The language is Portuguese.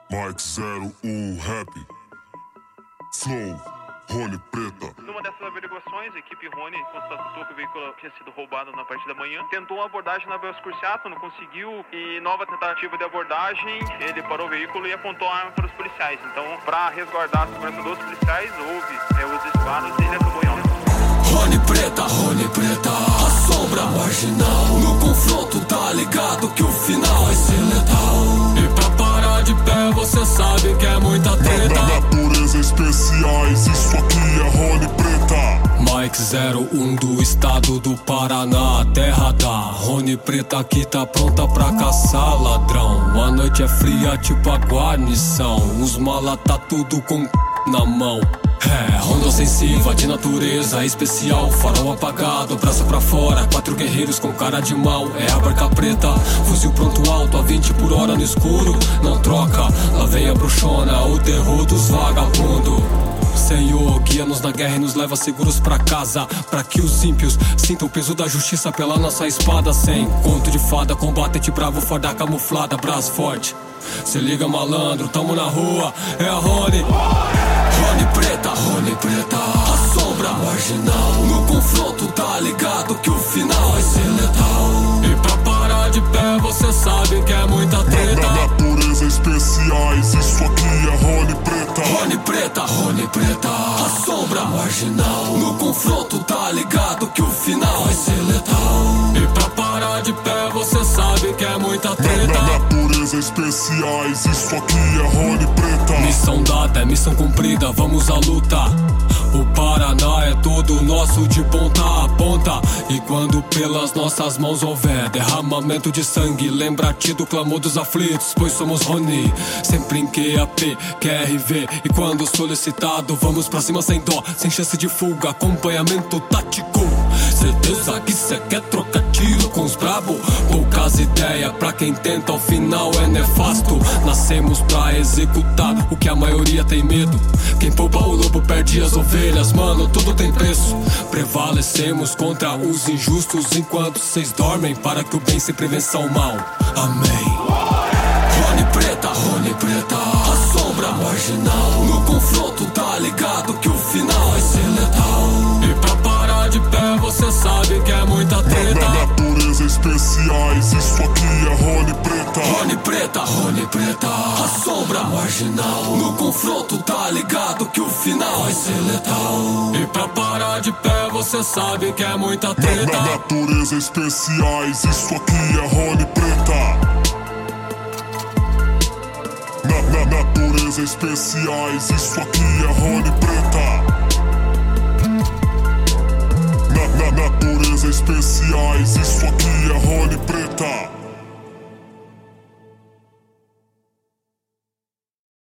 Mike 01 Rap Flow Rony Preta. Numa dessas averiguações, a equipe Rony constatou que o veículo tinha sido roubado na parte da manhã. Tentou uma abordagem na Velha Cruciato, não conseguiu. E nova tentativa de abordagem, ele parou o veículo e apontou a arma para os policiais. Então, para resguardar a segurança dos policiais, houve os disparos e ele acabou em óbito. Rony Preta, a sombra marginal. No confronto tá ligado que o final vai ser letal. E pra parar de pé você sabe que é muita treta. Natureza especiais, isso aqui é Rony Preta. Mike 01 do estado do Paraná, terra da Rony Preta que tá pronta pra caçar ladrão. A noite é fria tipo a guarnição, os mala tá tudo com na mão. Ronda ofensiva de natureza especial, farol apagado, braço pra fora, 4 guerreiros com cara de mal. É a barca preta, fuzil pronto alto a 20 por hora no escuro. Não troca, lá vem a bruxona, o terror dos vagabundos. Senhor, guia-nos na guerra e nos leva seguros pra casa, pra que os ímpios sintam o peso da justiça pela nossa espada. Sem conto de fada, combate bravo, farda camuflada, braço forte. Se liga malandro, tamo na rua, é a Rony. Rony Preta, a sombra marginal. No confronto tá ligado que o final vai ser letal. E pra parar de pé você sabe que é muita treta. Natureza especiais, isso aqui é Rony Preta. Rony Preta, a sombra marginal. No confronto tá ligado que o final vai ser letal. E pra parar de pé você sabe que é muita treta. Natureza especiais, isso aqui é Rony Preta. Missão dada, é missão cumprida, vamos à luta. O Paraná é todo nosso de ponta a ponta. E quando pelas nossas mãos houver derramamento de sangue, lembra-te do clamor dos aflitos, pois somos Rony. Sempre em QAP, QRV. E quando solicitado, vamos pra cima sem dó, sem chance de fuga, acompanhamento tático. Certeza que cê quer trocar tiro com os brabo? Poucas ideias pra quem tenta, ao final é nefasto. Nascemos pra executar o que a maioria tem medo. Quem poupa o lobo perde as ovelhas, mano, tudo tem preço. Prevalecemos contra os injustos enquanto vocês dormem, para que o bem sempre vença o mal. Amém. Rony Preta, a sombra marginal. No confronto tá ligado que o final vai ser letal. E pra parar de pé você sabe que é muita treta. Natureza especiais, isso aqui é Rony Preta. Rony Preta, a sombra marginal. No confronto tá ligado que o final vai ser letal. E pra parar de pé você sabe que é muita treta. Natureza especiais, isso aqui é Rony Preta. Natureza especiais, isso aqui é Rony Preta. Natureza especiais, isso aqui é Rony Preta.